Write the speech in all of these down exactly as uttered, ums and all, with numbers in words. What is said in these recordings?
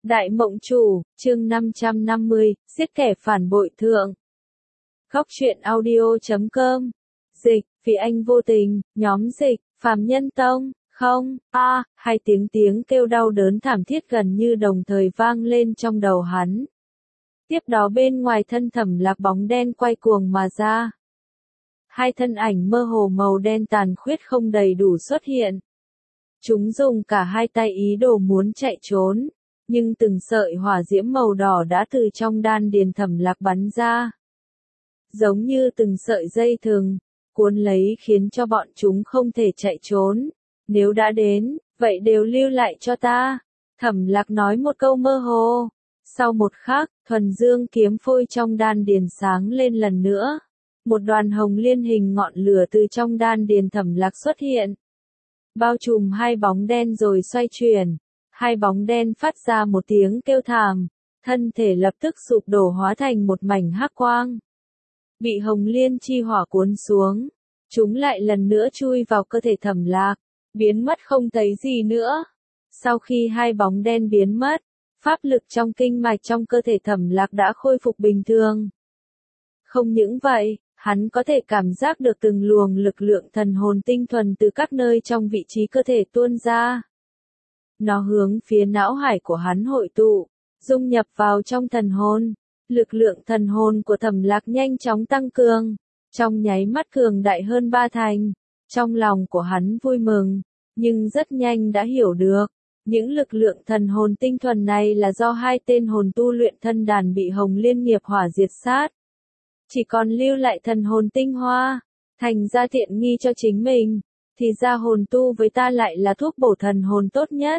Đại Mộng Chủ, chương năm trăm năm mươi, giết kẻ phản bội thượng. Góc truyện audio chấm com. Dịch, vì anh vô tình, nhóm dịch, Phàm Nhân Tông, không, a, à, hai tiếng tiếng kêu đau đớn thảm thiết gần như đồng thời vang lên trong đầu hắn. Tiếp đó bên ngoài thân Thẩm Lạc bóng đen quay cuồng mà ra. Hai thân ảnh mơ hồ màu đen tàn khuyết không đầy đủ xuất hiện. Chúng dùng cả hai tay ý đồ muốn chạy trốn, nhưng từng sợi hỏa diễm màu đỏ đã từ trong đan điền Thẩm Lạc bắn ra. Giống như từng sợi dây thừng, cuốn lấy khiến cho bọn chúng không thể chạy trốn. Nếu đã đến, vậy đều lưu lại cho ta. Thẩm Lạc nói một câu mơ hồ. Sau một khắc, thuần dương kiếm phôi trong đan điền sáng lên lần nữa. Một đoàn hồng liên hình ngọn lửa từ trong đan điền Thẩm Lạc xuất hiện. Bao trùm hai bóng đen rồi xoay chuyển. Hai bóng đen phát ra một tiếng kêu thảm. Thân thể lập tức sụp đổ hóa thành một mảnh hắc quang. Bị hồng liên chi hỏa cuốn xuống. Chúng lại lần nữa chui vào cơ thể Thẩm Lạc. Biến mất không thấy gì nữa. Sau khi hai bóng đen biến mất, pháp lực trong kinh mạch trong cơ thể Thẩm Lạc đã khôi phục bình thường. Không những vậy, hắn có thể cảm giác được từng luồng lực lượng thần hồn tinh thuần từ các nơi trong vị trí cơ thể tuôn ra. Nó hướng phía não hải của hắn hội tụ, dung nhập vào trong thần hồn. Lực lượng thần hồn của Thẩm Lạc nhanh chóng tăng cường, trong nháy mắt cường đại hơn ba thành. Trong lòng của hắn vui mừng, nhưng rất nhanh đã hiểu được, những lực lượng thần hồn tinh thuần này là do hai tên hồn tu luyện thân đàn bị hồng liên nghiệp hỏa diệt sát. Chỉ còn lưu lại thần hồn tinh hoa, thành ra tiện nghi cho chính mình, thì ra hồn tu với ta lại là thuốc bổ thần hồn tốt nhất.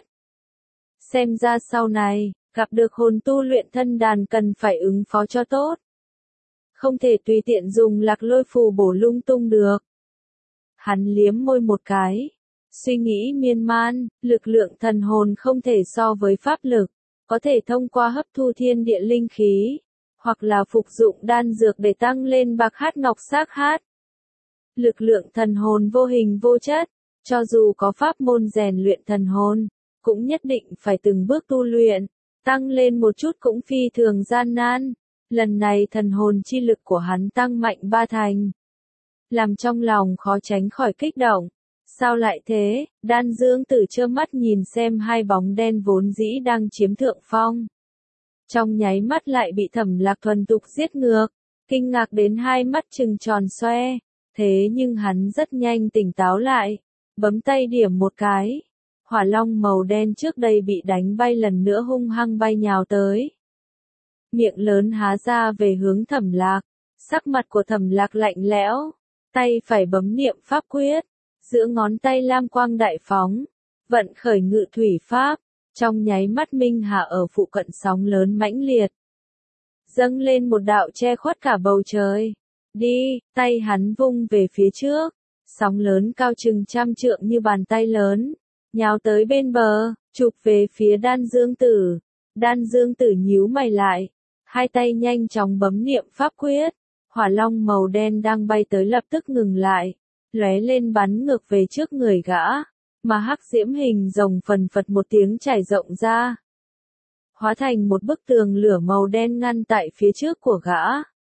Xem ra sau này, gặp được hồn tu luyện thân đàn cần phải ứng phó cho tốt. Không thể tùy tiện dùng lạc lôi phù bổ lung tung được. Hắn liếm môi một cái. Suy nghĩ miên man, lực lượng thần hồn không thể so với pháp lực. Có thể thông qua hấp thu thiên địa linh khí. Hoặc là phục dụng đan dược để tăng lên bạc hát ngọc xác hát. Lực lượng thần hồn vô hình vô chất. Cho dù có pháp môn rèn luyện thần hồn, cũng nhất định phải từng bước tu luyện. Tăng lên một chút cũng phi thường gian nan. Lần này thần hồn chi lực của hắn tăng mạnh ba thành. Làm trong lòng khó tránh khỏi kích động. Sao lại thế? Đan Dương Tử trơ mắt nhìn xem hai bóng đen vốn dĩ đang chiếm thượng phong. Trong nháy mắt lại bị Thẩm Lạc thuần tục giết ngược. Kinh ngạc đến hai mắt trừng tròn xoe. Thế nhưng hắn rất nhanh tỉnh táo lại. Bấm tay điểm một cái. Hỏa long màu đen trước đây bị đánh bay lần nữa hung hăng bay nhào tới. Miệng lớn há ra về hướng Thẩm Lạc. Sắc mặt của Thẩm Lạc lạnh lẽo. Tay phải bấm niệm pháp quyết. Giữa ngón tay lam quang đại phóng. Vận khởi ngự thủy pháp. Trong nháy mắt Minh Hà ở phụ cận sóng lớn mãnh liệt. Dâng lên một đạo che khuất cả bầu trời. Đi, tay hắn vung về phía trước. Sóng lớn cao chừng trăm trượng như bàn tay lớn. Nhào tới bên bờ, chụp về phía Đan Dương Tử. Đan Dương Tử nhíu mày lại. Hai tay nhanh chóng bấm niệm pháp quyết. Hỏa long màu đen đang bay tới lập tức ngừng lại. Lóe lên bắn ngược về trước người gã. Mà hắc diễm hình rồng phần phật một tiếng trải rộng ra. Hóa thành một bức tường lửa màu đen ngăn tại phía trước của gã.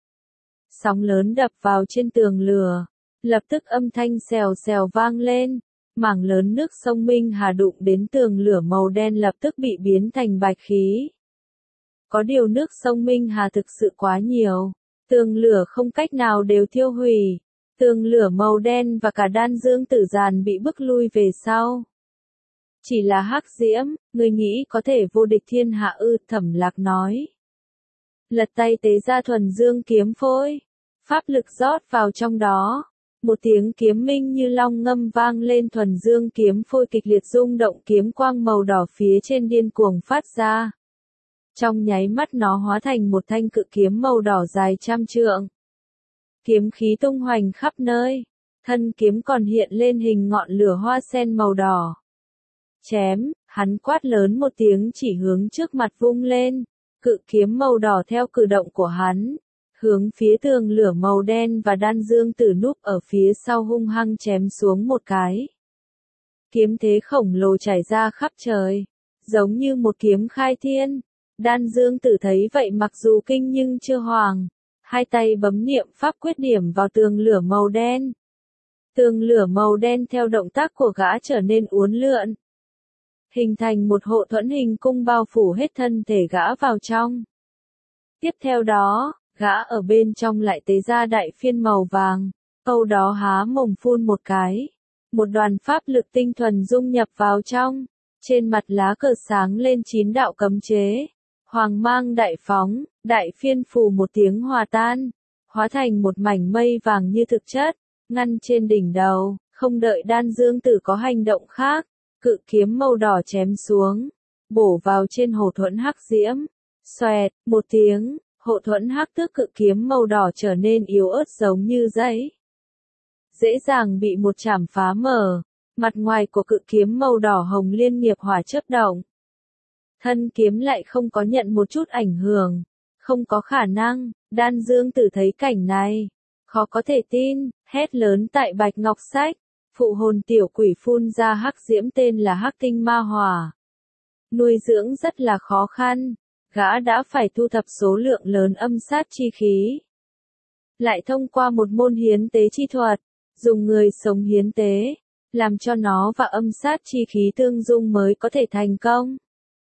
Sóng lớn đập vào trên tường lửa. Lập tức âm thanh xèo xèo vang lên. Mảng lớn nước sông Minh Hà đụng đến tường lửa màu đen lập tức bị biến thành bạch khí. Có điều nước sông Minh Hà thực sự quá nhiều. Tường lửa không cách nào đều thiêu hủy. Tường lửa màu đen và cả Đan Dương Tử giàn bị bức lui về sau. Chỉ là hắc diễm, người nghĩ có thể vô địch thiên hạ ư? Thẩm Lạc nói. Lật tay tế ra thuần dương kiếm phôi. Pháp lực rót vào trong đó. Một tiếng kiếm minh như long ngâm vang lên, thuần dương kiếm phôi kịch liệt rung động, kiếm quang màu đỏ phía trên điên cuồng phát ra. Trong nháy mắt nó hóa thành một thanh cự kiếm màu đỏ dài trăm trượng. Kiếm khí tung hoành khắp nơi. Thân kiếm còn hiện lên hình ngọn lửa hoa sen màu đỏ. Chém, hắn quát lớn một tiếng chỉ hướng trước mặt vung lên. Cự kiếm màu đỏ theo cử động của hắn. Hướng phía tường lửa màu đen và Đan Dương Tử núp ở phía sau hung hăng chém xuống một cái. Kiếm thế khổng lồ chảy ra khắp trời. Giống như một kiếm khai thiên. Đan Dương Tử thấy vậy mặc dù kinh nhưng chưa hoàng, hai tay bấm niệm pháp quyết điểm vào tường lửa màu đen. Tường lửa màu đen theo động tác của gã trở nên uốn lượn, hình thành một hộ thuẫn hình cung bao phủ hết thân thể gã vào trong. Tiếp theo đó, gã ở bên trong lại tế ra đại phiên màu vàng, câu đó há mồm phun một cái. Một đoàn pháp lực tinh thuần dung nhập vào trong, trên mặt lá cờ sáng lên chín đạo cấm chế. Hoàng mang đại phóng, đại phiên phù một tiếng hòa tan, hóa thành một mảnh mây vàng như thực chất, ngăn trên đỉnh đầu, không đợi Đan Dương Tử có hành động khác, cự kiếm màu đỏ chém xuống, bổ vào trên hộ thuẫn hắc diễm. Xoẹt, một tiếng, hộ thuẫn hắc tước cự kiếm màu đỏ trở nên yếu ớt giống như giấy. Dễ dàng bị một chảm phá mở, mặt ngoài của cự kiếm màu đỏ hồng liên nghiệp hỏa chớp động. Thân kiếm lại không có nhận một chút ảnh hưởng, không có khả năng. Đan Dương Tử thấy cảnh này, khó có thể tin, hét lớn tại Bạch Ngọc Sách, phụ hồn tiểu quỷ phun ra hắc diễm tên là Hắc Tinh Ma Hỏa. Nuôi dưỡng rất là khó khăn, gã đã phải thu thập số lượng lớn âm sát chi khí. Lại thông qua một môn hiến tế chi thuật, dùng người sống hiến tế, làm cho nó và âm sát chi khí tương dung mới có thể thành công.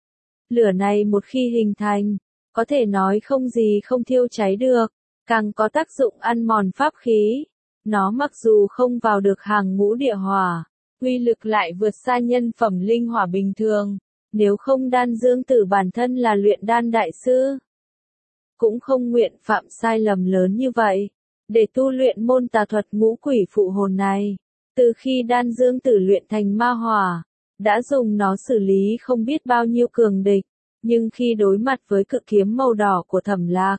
Lửa này một khi hình thành, có thể nói không gì không thiêu cháy được, càng có tác dụng ăn mòn pháp khí. Nó mặc dù không vào được hàng ngũ địa hỏa, uy lực lại vượt xa nhân phẩm linh hỏa bình thường. Nếu không Đan Dương Tử bản thân là luyện đan đại sư, cũng không nguyện phạm sai lầm lớn như vậy, để tu luyện môn tà thuật ngũ quỷ phụ hồn này. Từ khi Đan Dương Tử luyện thành ma hỏa, đã dùng nó xử lý không biết bao nhiêu cường địch, nhưng khi đối mặt với cự kiếm màu đỏ của Thẩm Lạc,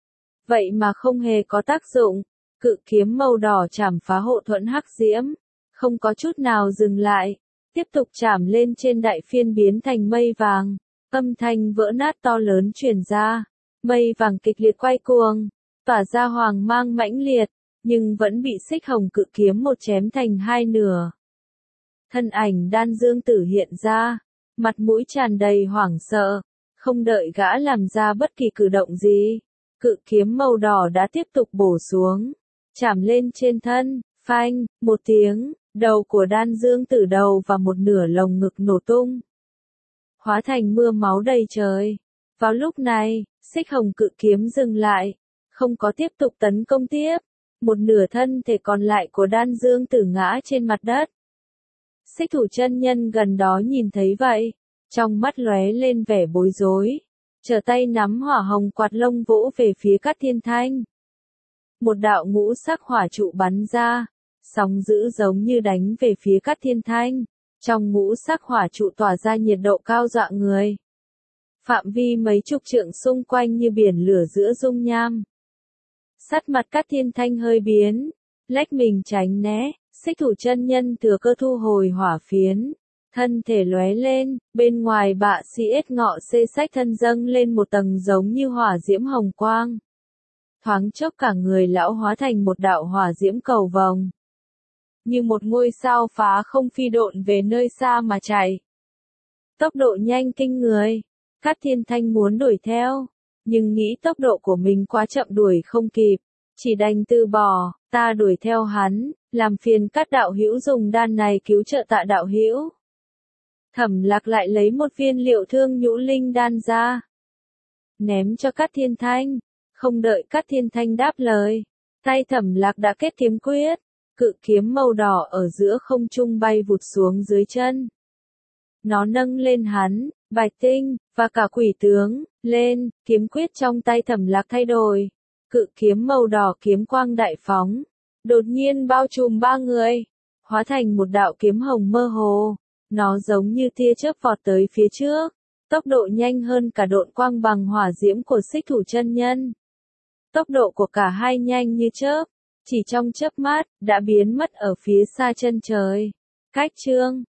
vậy mà không hề có tác dụng. Cự kiếm màu đỏ chảm phá hộ thuẫn hắc diễm, không có chút nào dừng lại, tiếp tục chảm lên trên đại phiên biến thành mây vàng, âm thanh vỡ nát to lớn truyền ra, mây vàng kịch liệt quay cuồng, tỏa ra hoàng mang mãnh liệt, nhưng vẫn bị xích hồng cự kiếm một chém thành hai nửa. Thân ảnh Đan Dương Tử hiện ra, mặt mũi tràn đầy hoảng sợ, không đợi gã làm ra bất kỳ cử động gì, cự kiếm màu đỏ đã tiếp tục bổ xuống, chảm lên trên thân, phanh, một tiếng, đầu của Đan Dương Tử đầu và một nửa lồng ngực nổ tung, hóa thành mưa máu đầy trời. Vào lúc này, xích hồng cự kiếm dừng lại, không có tiếp tục tấn công tiếp, một nửa thân thể còn lại của Đan Dương Tử ngã trên mặt đất. Xích Thủ chân nhân gần đó nhìn thấy vậy, trong mắt lóe lên vẻ bối rối, trở tay nắm hỏa hồng quạt lông vỗ về phía Cát Thiên Thanh. Một đạo ngũ sắc hỏa trụ bắn ra, sóng dữ giống như đánh về phía Cát Thiên Thanh, trong ngũ sắc hỏa trụ tỏa ra nhiệt độ cao dọa người. Phạm vi mấy chục trượng xung quanh như biển lửa giữa dung nham. Sắc mặt Cát Thiên Thanh hơi biến, lách mình tránh né, Xích Thủ chân nhân thừa cơ thu hồi hỏa phiến, thân thể lóe lên, bên ngoài bạ si ết ngọ xê sách thân dâng lên một tầng giống như hỏa diễm hồng quang. Thoáng chốc cả người lão hóa thành một đạo hỏa diễm cầu vồng, như một ngôi sao phá không phi độn về nơi xa mà chạy. Tốc độ nhanh kinh người, Cát Thiên Thanh muốn đuổi theo, nhưng nghĩ tốc độ của mình quá chậm đuổi không kịp, chỉ đành từ bỏ. Ta đuổi theo hắn, làm phiền Cát đạo hữu dùng đan này cứu trợ Tạ đạo hữu. Thẩm Lạc lại lấy một viên liệu thương nhũ linh đan ra, ném cho Cát Thiên Thanh. Không đợi Cát Thiên Thanh đáp lời, tay Thẩm Lạc đã kết kiếm quyết, cự kiếm màu đỏ ở giữa không trung bay vụt xuống dưới chân. Nó nâng lên hắn, Bạch Tinh, và cả quỷ tướng, lên, kiếm quyết trong tay Thẩm Lạc thay đổi. Cự kiếm màu đỏ kiếm quang đại phóng, đột nhiên bao trùm ba người, hóa thành một đạo kiếm hồng mơ hồ. Nó giống như tia chớp vọt tới phía trước, tốc độ nhanh hơn cả độn quang bằng hỏa diễm của Xích Thủ chân nhân. Tốc độ của cả hai nhanh như chớp, chỉ trong chớp mắt, đã biến mất ở phía xa chân trời. Cách chương